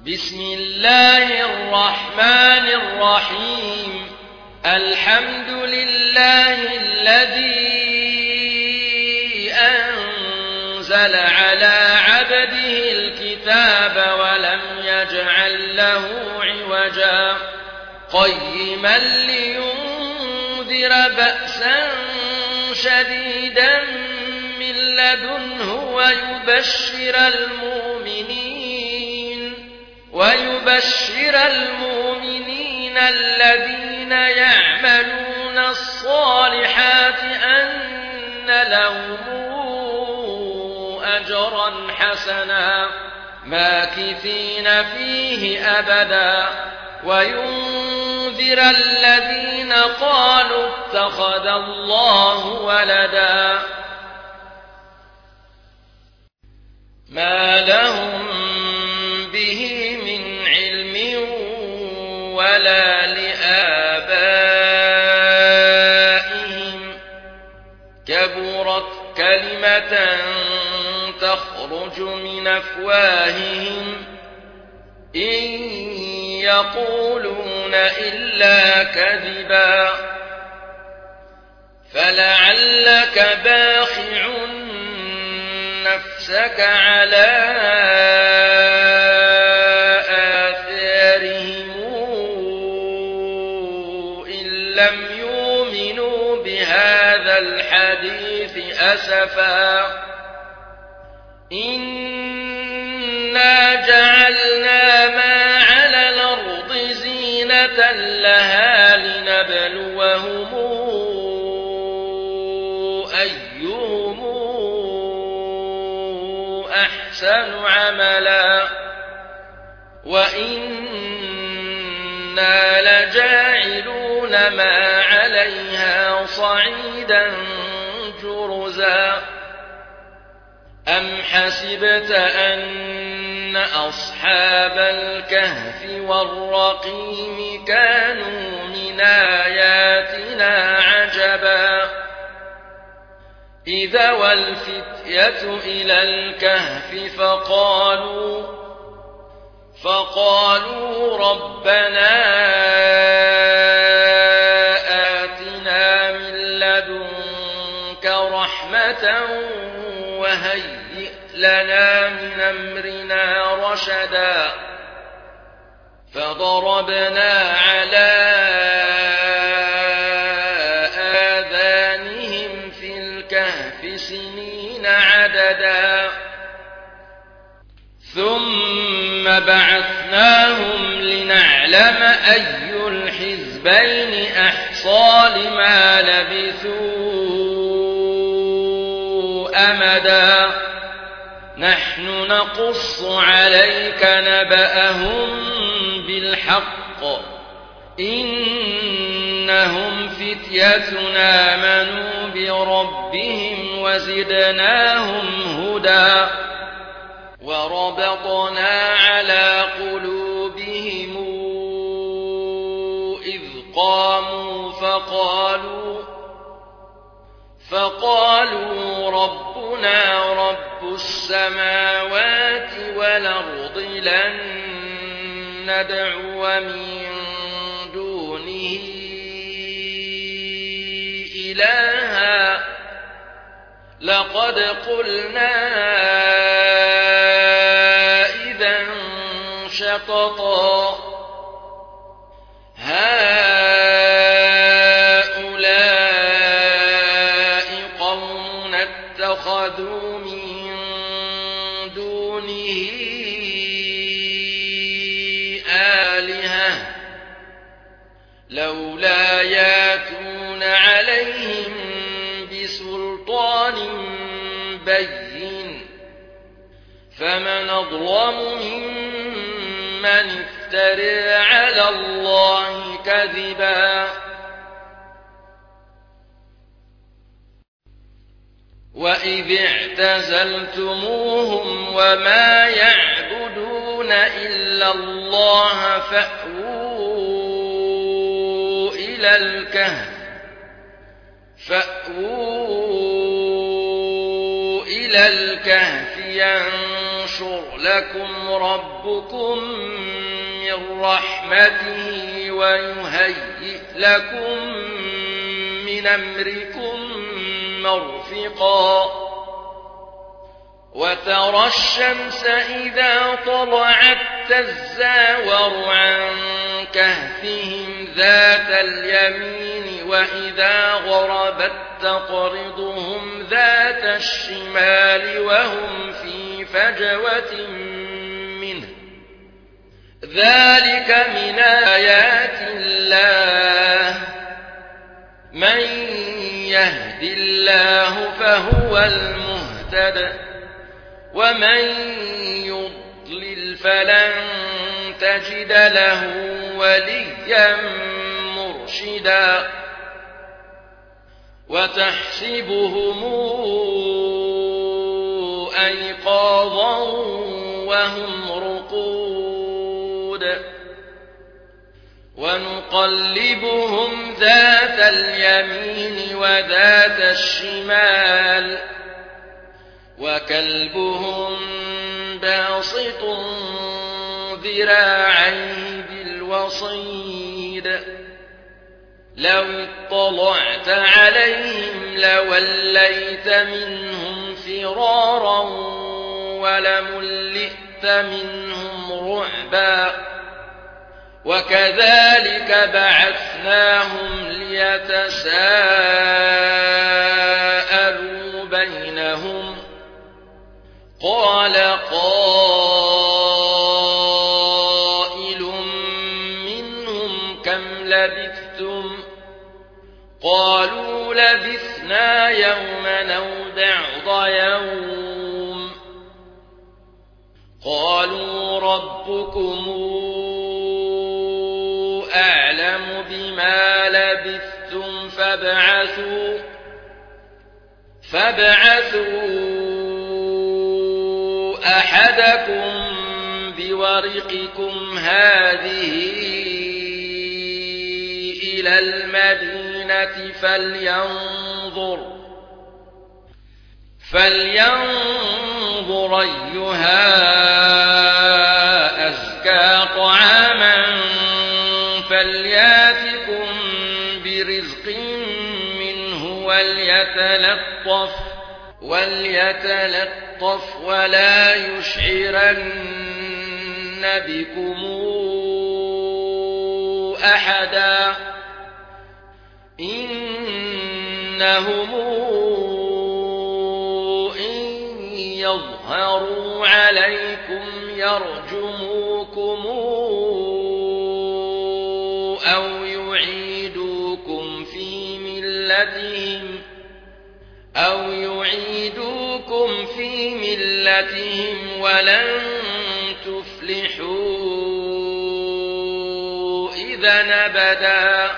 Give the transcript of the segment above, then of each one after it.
بسم الله الرحمن الرحيم الحمد لله الذي أنزل على عبده الكتاب ولم يجعل له عوجا قيما لينذر بأسا شديدا من لدنه ويبشر المؤمنين الذين يعملون الصالحات أن لهم أجرا حسنا ماكثين فيه أبدا وينذر الذين قالوا اتخذ الله ولدا ما لهم به من علم ولا لآبائهم كبرت كلمة تخرج من أفواههم إن يقولون إلا كذبا فلعلك باخع نفسك على آثارهم إن لم يؤمنوا بهذا الحديث أسفا إنا جعلنا ما على الأرض زينة لها لنبلوهم أيهم أحسن عملا وإنا لجاعلون ما عليها صعيدا جرزا أم حسبت أن أصحاب الكهف والرقيم كانوا من آياتنا عجبا إذا والفتية إلى الكهف فقالوا ربنا آتنا من لدنك رحمة وهيئ لنا من أمرنا رشدا فضربنا على آذانهم في الكهف سنين عددا ثم بعثناهم لنعلم أي الحزبين أحصى لما لبثوا أمدا نحن نقص عليك نبأهم بالحق إنهم فتية آمنوا بربهم وزدناهم هدى وربطنا على قلوبهم إذ قاموا فقالوا ربنا رب السماوات والأرض لن ندعو من دونه إلها لقد قلنا إذا شططا هؤلاء قوم اتخذوا من دونه آلهة لولا ياتون عليهم بسلطان بين فمن أظلم ممن افترى على الله كذبا وإذ اعتزلتموهم وما يعبدون إلا الله فأووا إلى الكهف ينشر لكم ربكم ربكم من رحمته ويهيئ لكم من أمركم مرفقا وترى الشمس إذا طلعت تزاور عن كهفهم ذات اليمين وإذا غربت تقرضهم ذات الشمال وهم في فجوة منه ذلك من آيات الله من يهد الله فهو المهتد ومن يضلل فلن تجد له وليا مرشدا وتحسبهم أيقاظا وهم رقود ونقلبهم ذات اليمين وذات الشمال وكلبهم باسط ذراعيه بالوصيد لو اطلعت عليهم لوليت منهم فرارا ولملئت منهم رعبا وكذلك بعثناهم ليتساءلوا بينهم قال قائل منهم كم لبثتم قالوا لبثنا يوما أو بعض يوم قالوا ربكم أعلم بما لبثتم فابعثوا أحدكم بورقكم هذه إلى المدينة فلينظر أيها أزكى طعاما فلياتكم برزق منه وليتلطف ولا يشعرن بكم أحدا إنهم إن يظهروا عليكم يرجموكم أو يعيدوكم في ملتهم ولن تفلحوا إذا أبدا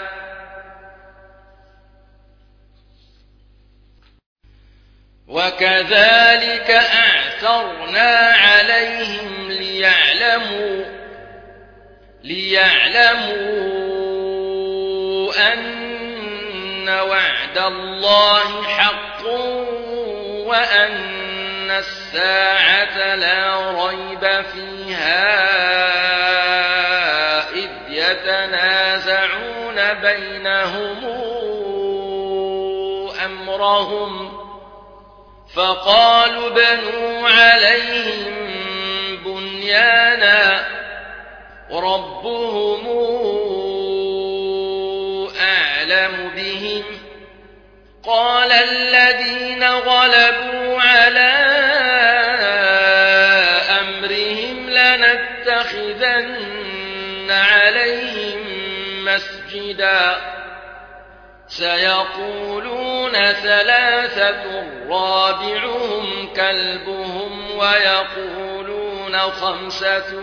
وكذلك أعثرنا عليهم ليعلموا أن وعد الله حق وأن الساعة لا ريب فيها إذ يتنازعون بينهم أمرهم فقالوا بنوا عليهم بنيانا ربهم أعلم بهم قال الذين غلبوا على أمرهم لنتخذن عليهم مسجدا سيقولون ثلاثة رابعهم كلبهم ويقولون خمسة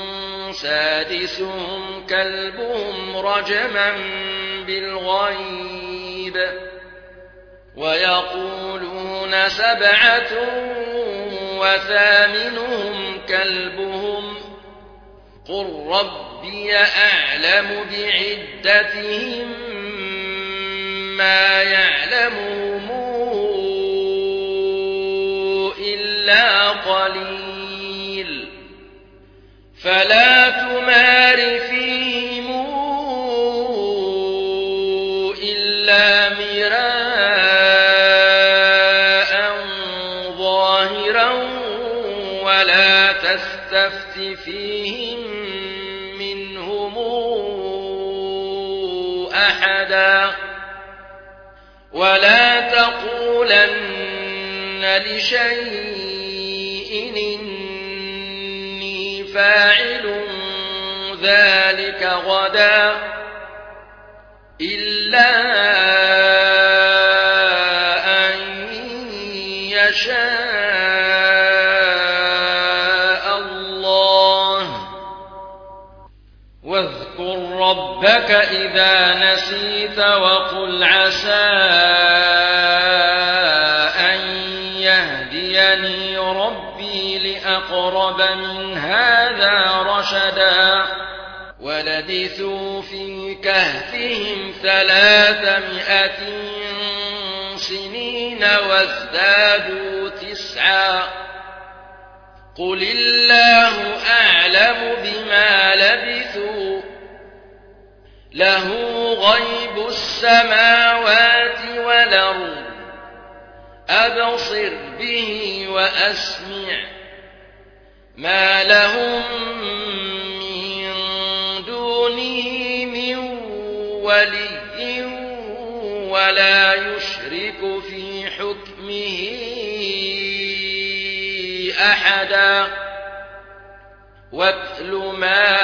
سادسهم كلبهم رجما بالغيب ويقولون سبعة وثامنهم كلبهم قل ربي أعلم بعدتهم ما يعلمهم إلا قليل فلا تمار فيهم إلا مراء ظاهرا ولا تستفت فيهم منهم أحدا ولا تقولن لشيء إني فاعل ذلك غدا إلا أن يشاء الله واذكر ربك إذا نسيت وقل عسى أن يهديني ربي لأقرب من هذا رشدا ولبثوا في كهفهم 300 سنين وازدادوا 9 قل الله أعلم بما لبثوا له غيب السماوات والأرض أبصر به وأسمع ما لهم من دونه من ولي ولا يشرك في حكمه أحدا واتل ما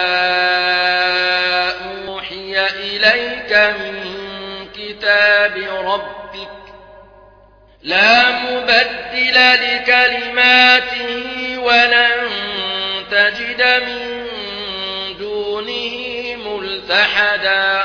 أوحي إليك من كتاب ربك لا مبدل لكلماته ولن تجد من دونه ملتحدا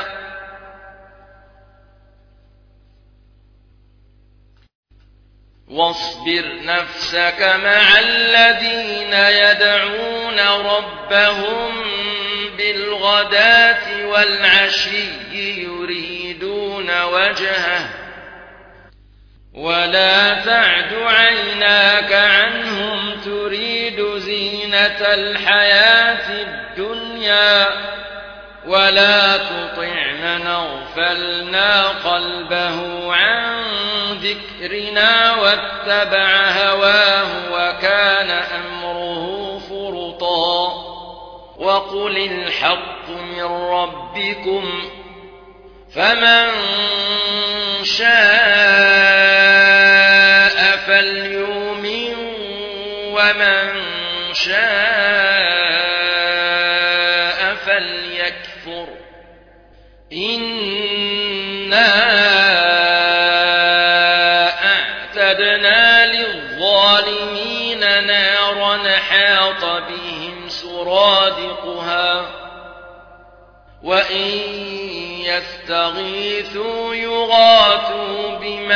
واصبر نفسك مع الذين يدعون ربهم بالغداة والعشي يريدون وجهه ولا تعد عيناك عنهم تريد زينة الحياة الدنيا ولا تطع من أغفلنا قلبه عن ذكرنا واتبع هواه وكان أمره فرطا وقل الحق من ربكم فمن شاء فليؤمن ومن شاء فليكفر إنا أعتدنا للظالمين نارا حاط بهم سرادقها وإن يستغيثوا يغاثوا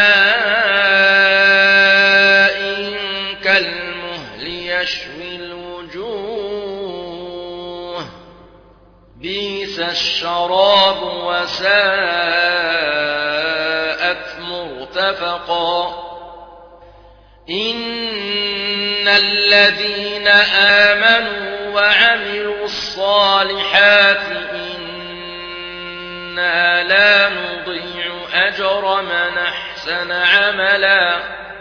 بماء كالمهل يشوي الوجوه بئس الشراب وساءت مرتفقا إن الذين آمنوا وعملوا الصالحات إنا لا نضيع أجر من أحسن عملا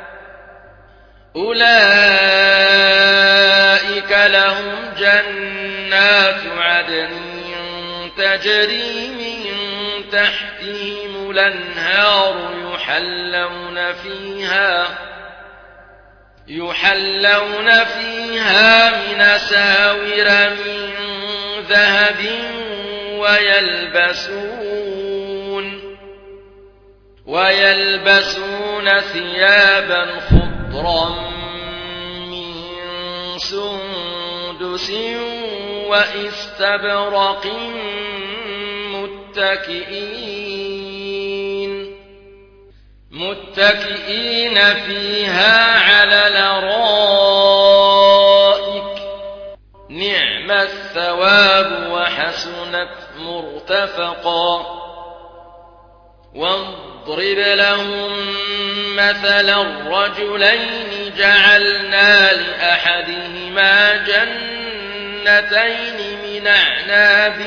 أولئك لهم جنات عدن تجري من تحتهم الأنهار يحلون فيها من أساور من ذهب ويلبسون ثيابا خضرا من سندس وإستبرق متكئين فيها على الأرائك نعم الثواب وحسنت مرتفقا واضرب لهم مثلا الرجلين جعلنا لأحدهما جنتين جنتين من أعناب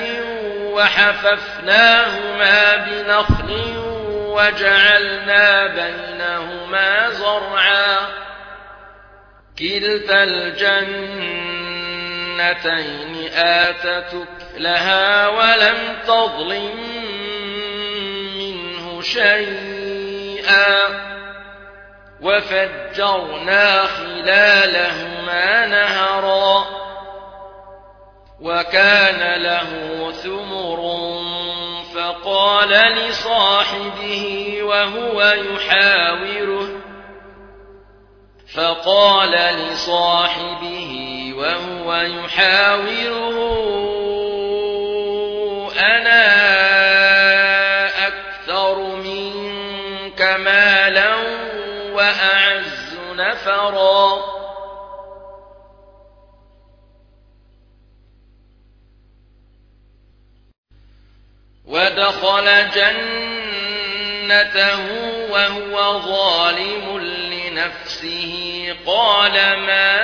وحففناهما بنخل وجعلنا بينهما زرعا كلتا الجنتين آتت أكلها ولم تظلم منه شيئا وفجرنا خلالهما نهرا وكان له ثمر فقال لصاحبه وهو يحاوره أنا أكثر منك مالا وأعز نفرا ودخل جنته وهو ظالم لنفسه قال ما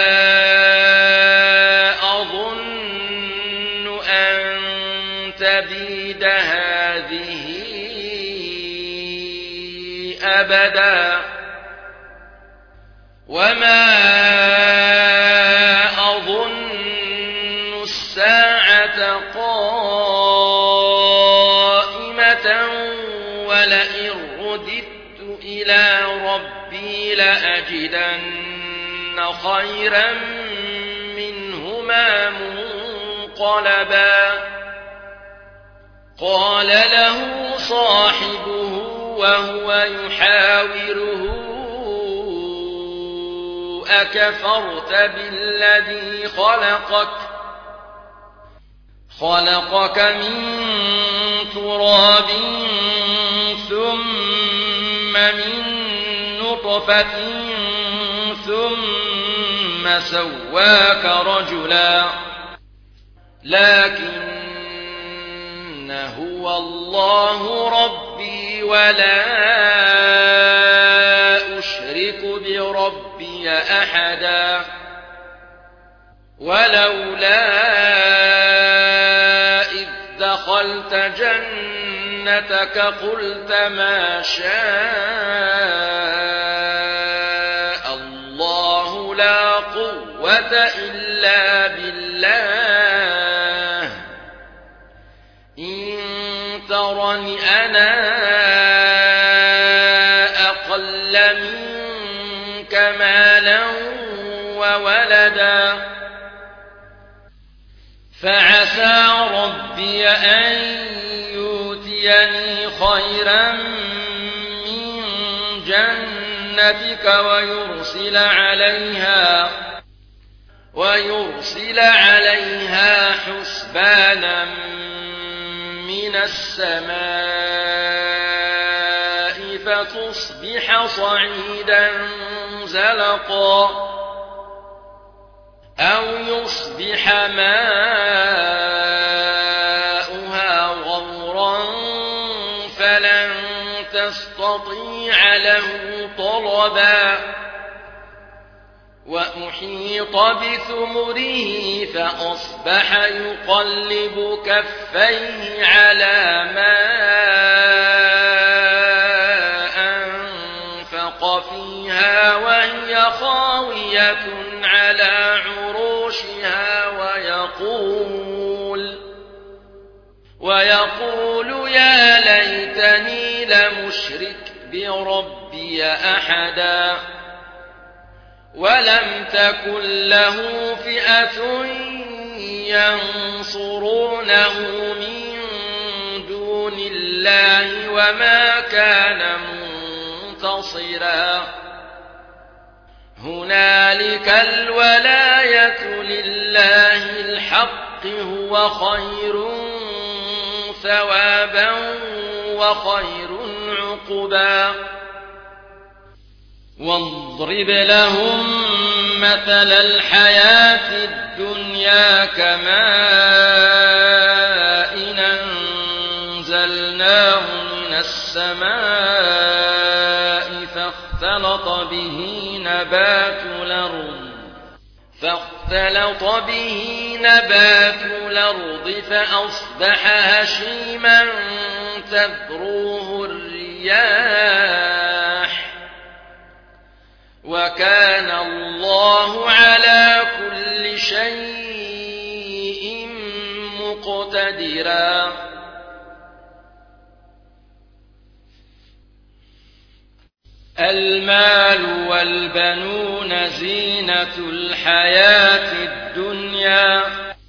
أظن أن تبيد هذه أبدا وما أظن الساعة ولئن رددت إلى ربي لأجدن خيرا منهما منقلبا قال له صاحبه وهو يحاوره أكفرت بالذي خلقك من تراب ثم من نطفة ثم سواك رجلا لكن هو الله ربي ولا أشرك بربي أحدا ولولا دخلت جنتك قلت ما شاء الله لا قوة إلا بالله إن ترني أنا أقل منك مالا وولدا فعسى ربي أن يؤتيني خيرا من جنتك ويرسل عليها حسبانا من السماء فتصبح صعيدا زلقا أو يصبح ماؤها غورا فلن تستطيع له طلبا وأحيط بثمره فأصبح يقلب كفيه على ما أنفق فيها وهي خاوية على عروشها ويقول يا ليتني لمشرك بربي أحدا ولم تكن له فئة ينصرونه من دون الله وما كان منتصرا هنالك الولاية لله الحق هو خير ثوابا وخير عقبا واضرب لهم مثل الحياة الدنيا كماء أنزلناه من السماء فاختلط به نبات الأرض فاختلط به نبات الأرض فأصبح هشيما تذروه الرياح وكان الله على كل شيء مقتدرا المال والبنون زينة الحياة الدنيا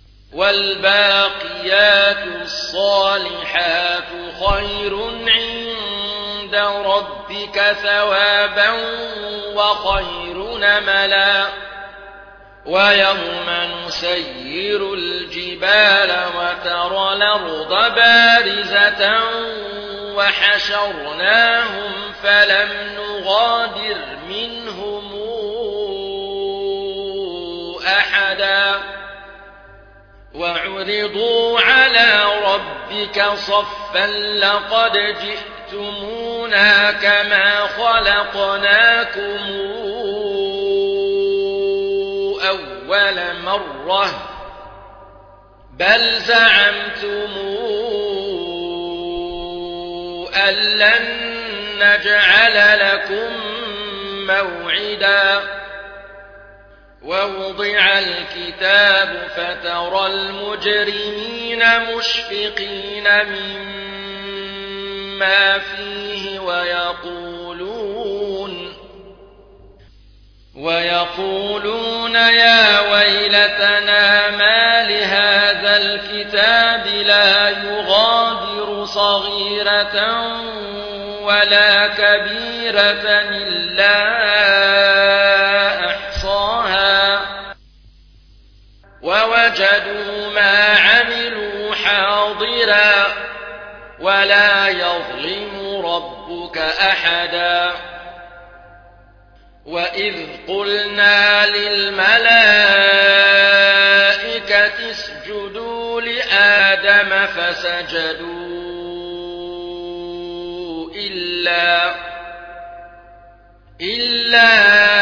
والباقيات الصالحات خير عند ربك ثوابا وخير نملا ويوم نسير الجبال وترى الأرض بارزة وحشرناهم فلم نغادر منهم أحدا وعرضوا على ربك صفا لقد جئتمونا كما خلقناكم أول مرة بل زعمتم أن لن نجعل لكم موعدا ووضع الكتاب فترى المجرمين مشفقين مما فيه ويقولون يا ويلتنا ما لهذا الكتاب لا يغادر صغيرة ولا كبيرة إلا أحصاها ووجدوا ما عملوا حاضرا ولا يظلم ربك أحدا وإذ قلنا للملائكة اسجدوا لآدم فسجدوا إلا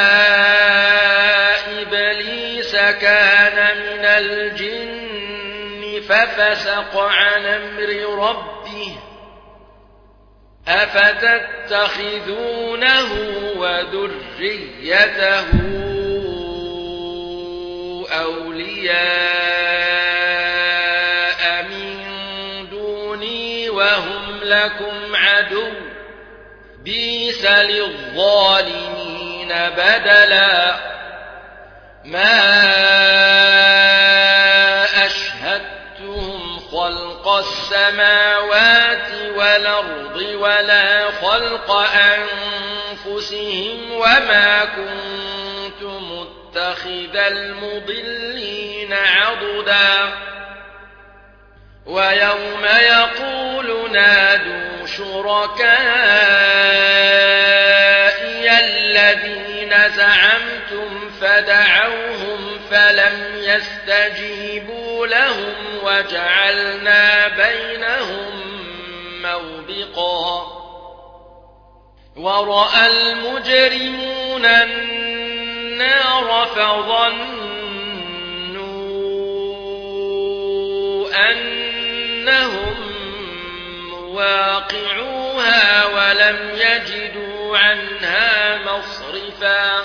إبليس كان من الجن ففسق عن أمر ربه أفتتخذونه وذريته أولياء من دوني وهم لكم عدو بئس للظالمين بدلا ما أشهدتهم خلق السماوات والأرض ولا خلق أنفسهم وما كنت متخذ المضلين عضدا ويوم يقول نادوا شركائي الذين زعمتم فدعوهم فلم يستجيبوا لهم وجعلنا بينهم موبقا ورأى المجرمون النار فظنوا أنهم مواقعوها ولم يجدوا عنها مصرفا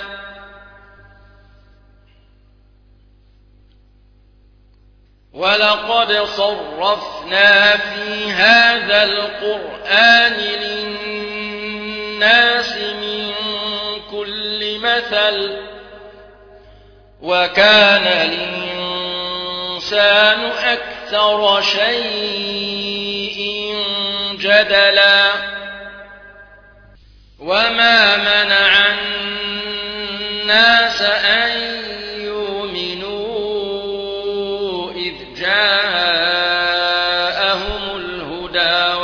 ولقد صرفنا في هذا القرآن للناس من كل مثل وكان الإنسان أكثر شيء جدلا وما منع الناس أن يؤمنوا إذ جاءهم الهدى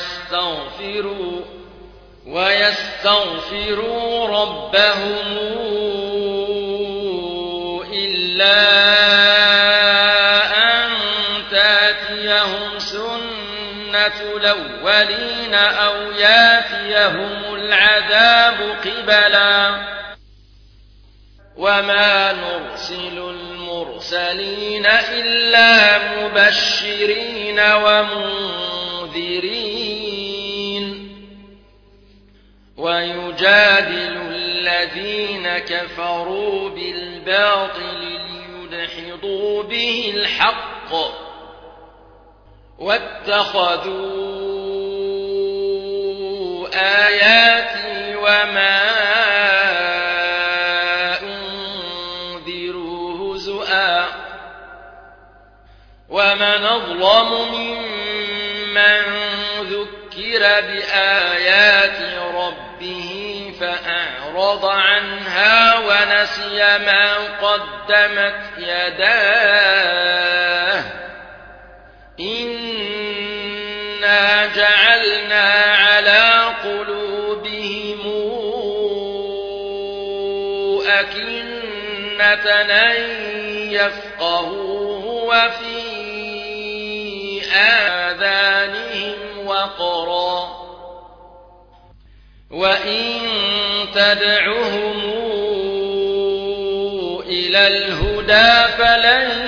ويستغفروا ربهم إلا أن تأتيهم سنة الأولين أو يأتيهم العذاب قبلا وما نرسل المرسلين إلا مبشرين ومنذرين ويجادل الذين كفروا بالباطل ليدحضوا به الحق واتخذوا آياتي وما أنذروا هزؤا ومن أظلم ممن ذكر بآيات ربه فأعرض عنها ونسي ما قدمت يداه إنا جعلنا على قلوبهم أكنة أن يفقهوه وفي آذانهم وقرا وإن تدعهم إلى الهدى فلن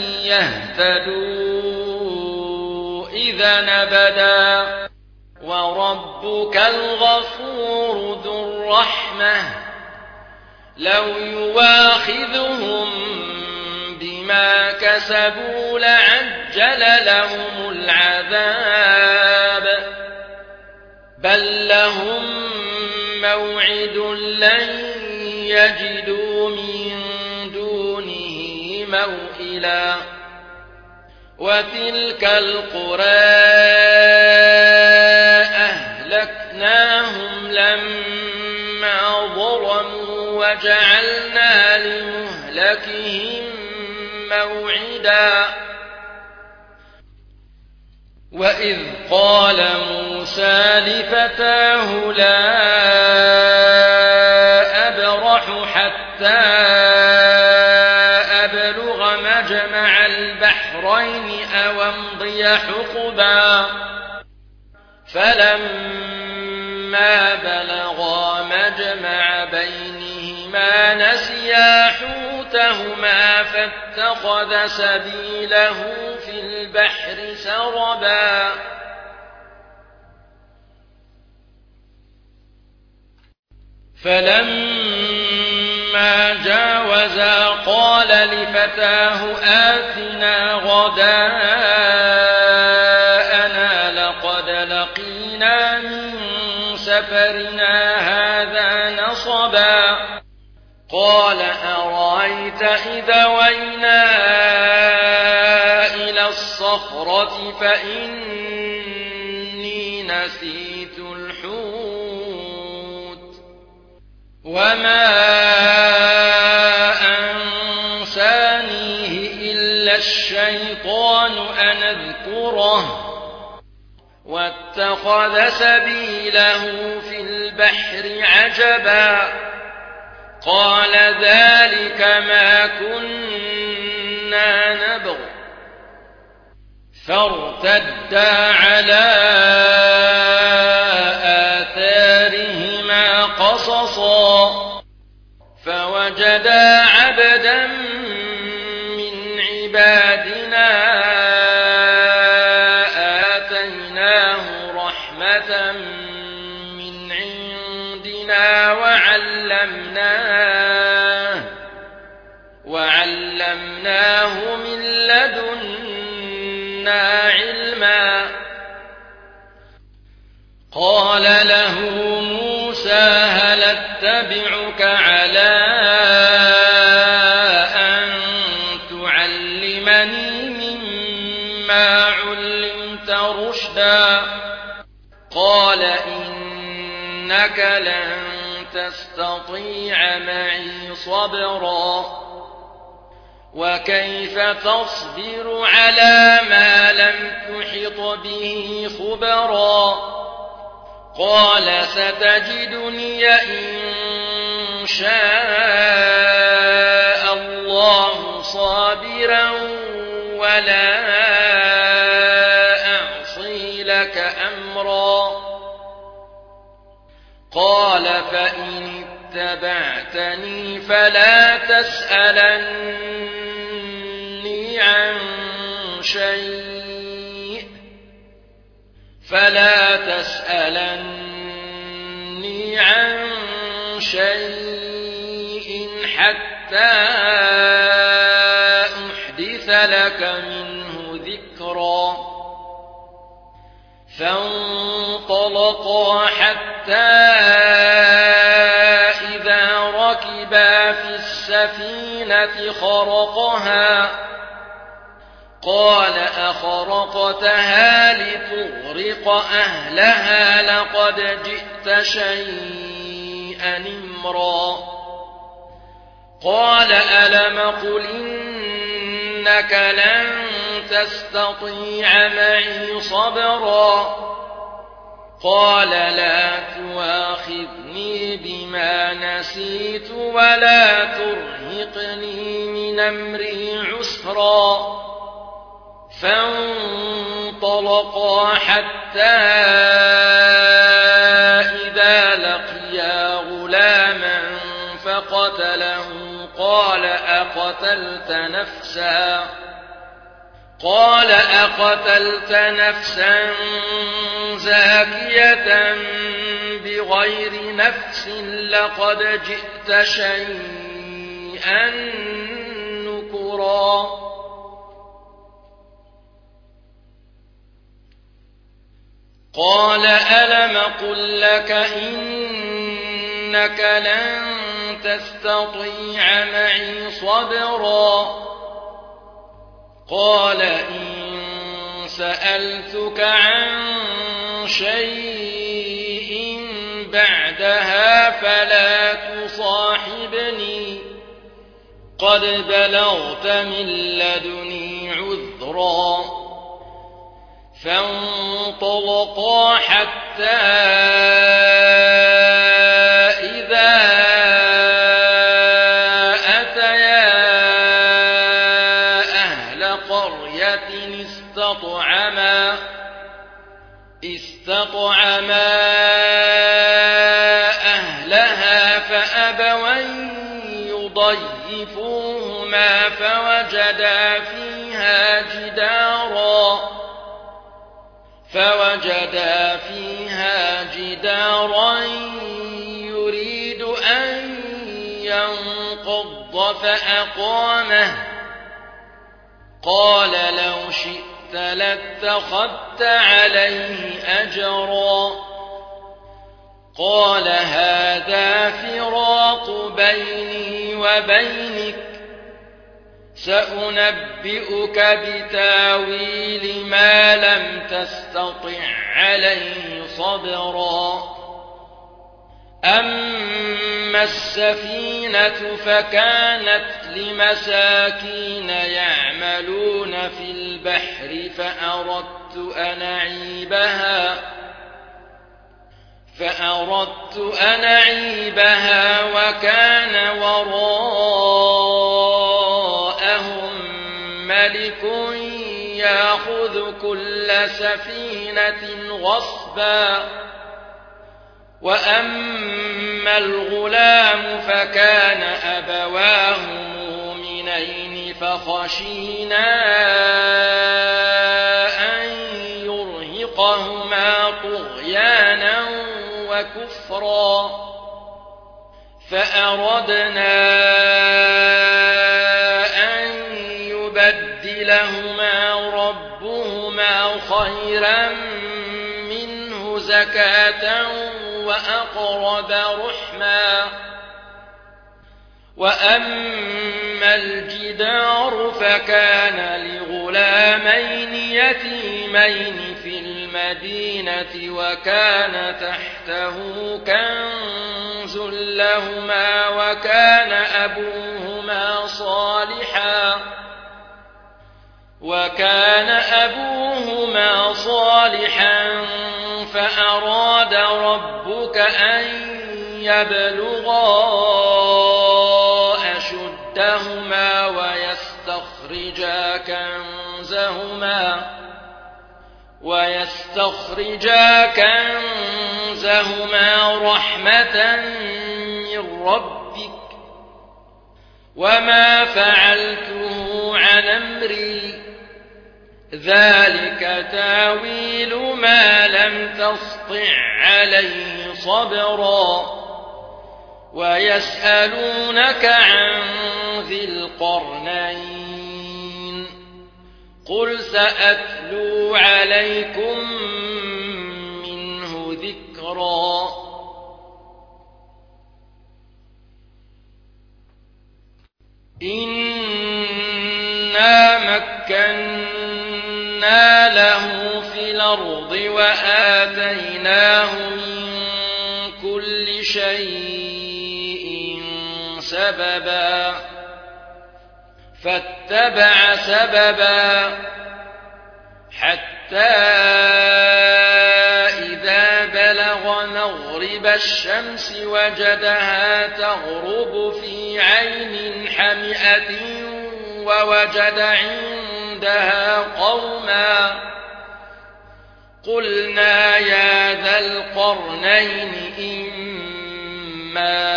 يهتدوا إذا أبدا وربك الغفور ذو الرحمة لو يواخذهم بما كسبوا لعجل لهم العذاب بل لهم موعد لن يجدوا من دونه موئلا وتلك القرى أهلكناهم لما ظلموا وجعلنا لمهلكهم موعدا وإذ قال موسى لفتاه لا أبرح حتى أبلغ مجمع البحرين أو أمضي حقبا فلما بلغا مجمع بينهما نسيا حوتهما فاتخذ سبيله في البحر سربا فلما جاوزا قال لفتاه آتنا غداءنا لقد لقينا من سفرنا هذا نصبا قال أرأيت إذا وينا إلى الصخرة فإني نسيت الحوت وما أنسانيه إلا الشيطان أن أذكره واتخذ سبيله في البحر عجبا قال ذلك ما كنا نبغ فارتدا على آثارهما قصصا فوجدا عبدا من عبادنا آتيناه رحمة من عندنا وعلمناه من لدنا علما قال له موسى هل اتبعك على أن تعلمني مما علمت رشدا قال إنك لن تستطيع معي صبرا وكيف تصبر على ما لم تحط به خبرا قال ستجدني إن شاء الله صابرا ولا أعصي لك أمرا قال فإن اتبعتني فلا تسألن شيء فلا تسألني عن شيء حتى أحدث لك منه ذكرا فانطلقا حتى إذا ركبا في السفينة خرقها قال أخرقتها لتغرق أهلها لقد جئت شيئا إمرا قال ألم قل إنك لن تستطيع معي صبرا قال لا تواخذني بما نسيت ولا ترهقني من أمري عسرا فانطلقا حتى إذا لقيا غلاما فقتله قال أقتلت نفسا زاكية بغير نفس لقد جئت شيئا نكرا قال ألم قل لك إنك لن تستطيع معي صبرا قال إن سألتك عن شيء بعدها فلا تصاحبني قد بلغت من لدني عذرا فانطلقا حتى إذا أتيا أهل قرية استطعما أهلها فأبوا أن يضيفوهما فوجدا فيها جدارا يريد أن ينقض فأقامه قال لو شئت لاتخذت عليه أجرا قال هذا فراق بيني وبينك سأنبئك بتاويل ما لم تستطع عليه صبرا أما السفينة فكانت لمساكين يعملون في البحر فأردت أن أعيبها وكان وراءهم ملك يأخذ كل سفينة غصبا وأما الغلام فكان أبواه مؤمنين فخشينا أن يرهقهما طغيانا وكفرا فأردنا أن يبدلهما ربهما خيرا منه زكاة وأقرب رحما وأما الجدار فكان لغلامين يتيمين في المدينة وكان تحته كنز لهما وكان أبوهما صالحا فأراد ربك أن يبلغا أشدهما ويستخرجا كنزهما رحمة من ربك وما فعلته عن أمري ذلك تاويل ما لم تسطع عليه صبرا ويسألونك عن ذي القرنين قل سأتلو عليكم منه ذكرا إنا مكنا له في الأرض وآتيناه من كل شيء سببا فاتبع سببا حتى إذا بلغ مغرب الشمس وجدها تغرب في عين حمئة ووجد عندها قوما قلنا يا ذا القرنين إما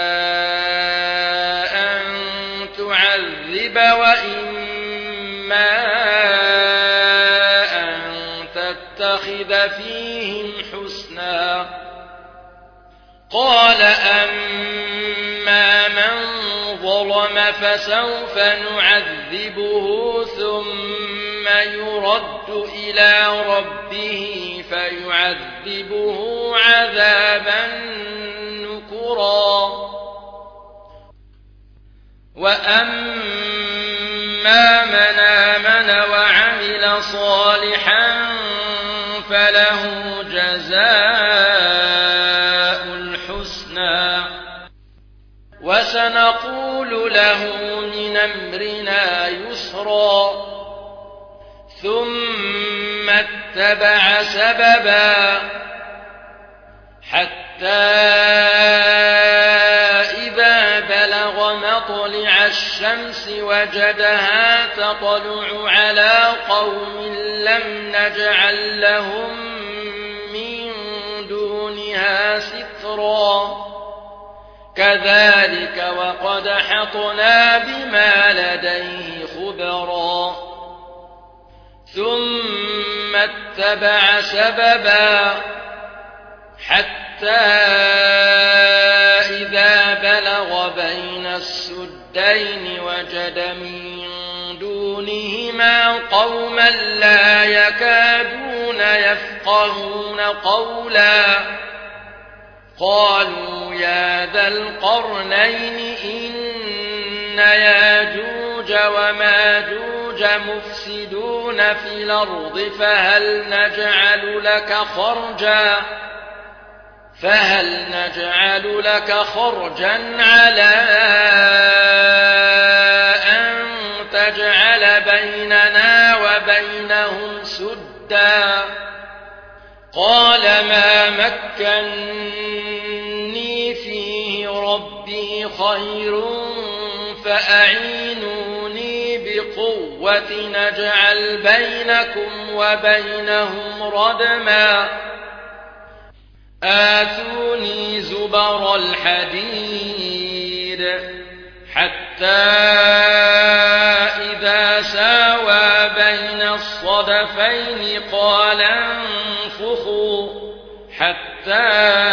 أن تعذب وإما أن تتخذ فيهم حسنا قال أما من ظلم فسوف نعذبه ثم يرد إلى ربه فيعذبه عذابا نكرا وأما من آمن وعمل صالحا فله جزاء الحسنى وسنقول له من أمرنا يسرا ثم اتبع سببا حتى إذا بلغ مطلع الشمس وجدها تطلع على قوم لم نجعل لهم من دونها سترا كذلك وقد أحطنا بما لديه خبرا ثم اتبع سببا حتى إذا بلغ بين السدين وجد من دونهما قوما لا يكادون يفقهون قولا قالوا يا ذا القرنين إن ياجوج وماجوج مفسدون في الأرض فهل نجعل لك خرجا على أن تجعل بيننا وبينهم سدا قال ما مكني فيه ربي خير فأعينوني بقوة نجعل بينكم وبينهم ردما آتوني زبر الحديد حتى إذا ساوى بين الصدفين قال انفخوا حتى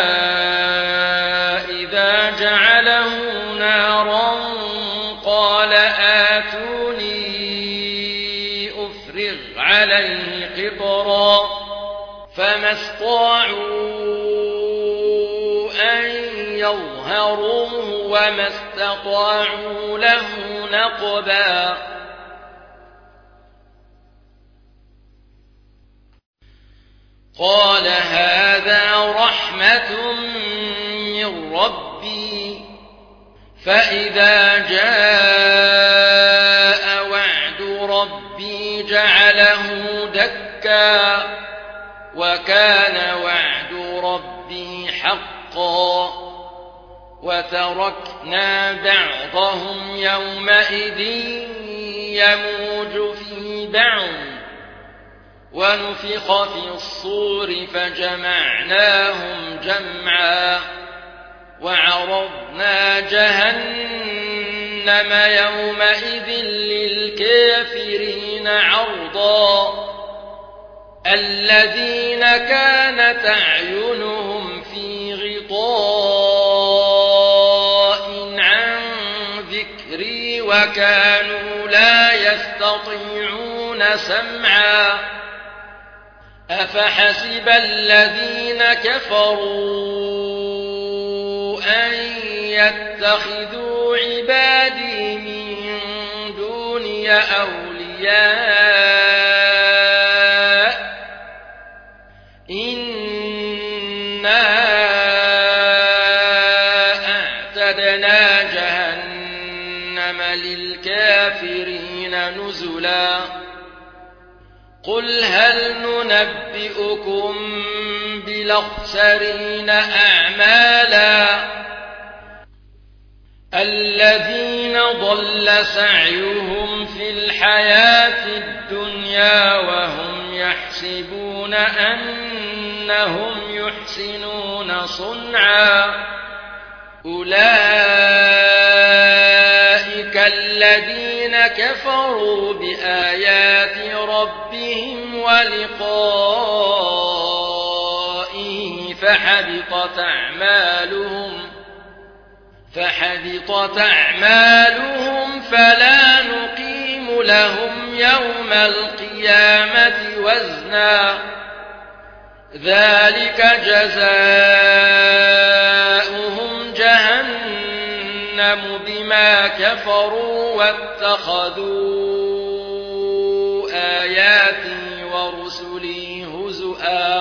إذا جعله نارا قال آتوني أفرغ عليه قطرا فما استطاعوا أن يظهروه وما استطاعوا له نقبا قال هذا رحمة من ربي فإذا جاء وعد ربي جعله دكا وكان وعد ربي حقا وتركنا بعضهم يومئذ يموج في بعض ونفخ في الصور فجمعناهم جمعا وعرضنا جهنم يومئذ للكافرين عرضا حقا الذين كانت أعينهم في غطاء عن ذكري وكانوا لا يستطيعون سمعا أفحسب الذين كفروا أن يتخذوا عبادي من دوني أولياء إنا أعتدنا جهنم للكافرين نزلا قل هل ننبئكم بالأخسرين أعمالا الذين ضل سعيهم في الحياة الدنيا وهم يحسبون أنهم يحسنون صنعا أولئك الذين كفروا بآيات ربهم ولقائه فحبطت أعمالهم فلا نقيم لهم يوم القيامة وزنا ذلك جزاؤهم جهنم بما كفروا واتخذوا آياتي ورسلي هزؤا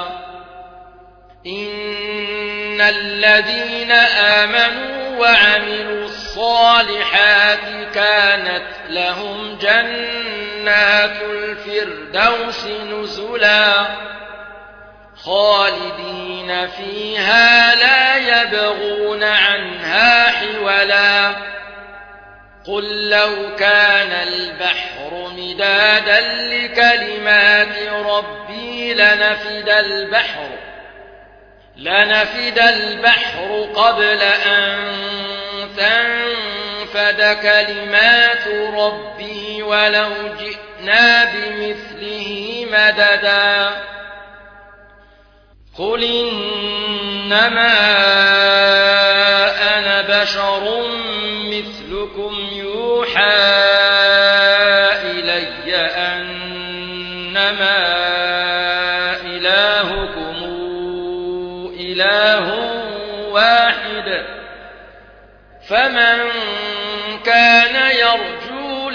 إن الذين آمنوا وعملوا الصالحات كانت لهم جنات الفردوس نزلا خالدين فيها لا يبغون عنها حولا قل لو كان البحر مدادا لكلمات ربي لنفد البحر قبل أن تنفد كلمات ربي ولو جئنا بمثله مددا قل إنما أنا بشر مثلكم يوحى إلي أنما إلهكم إله واحد فمن كان يرجو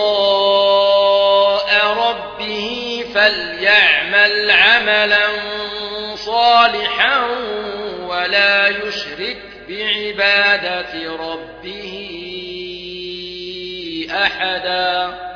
لقاء ربه فليعمل عملا صالحا ولا يشرك بعبادة ربه أحدا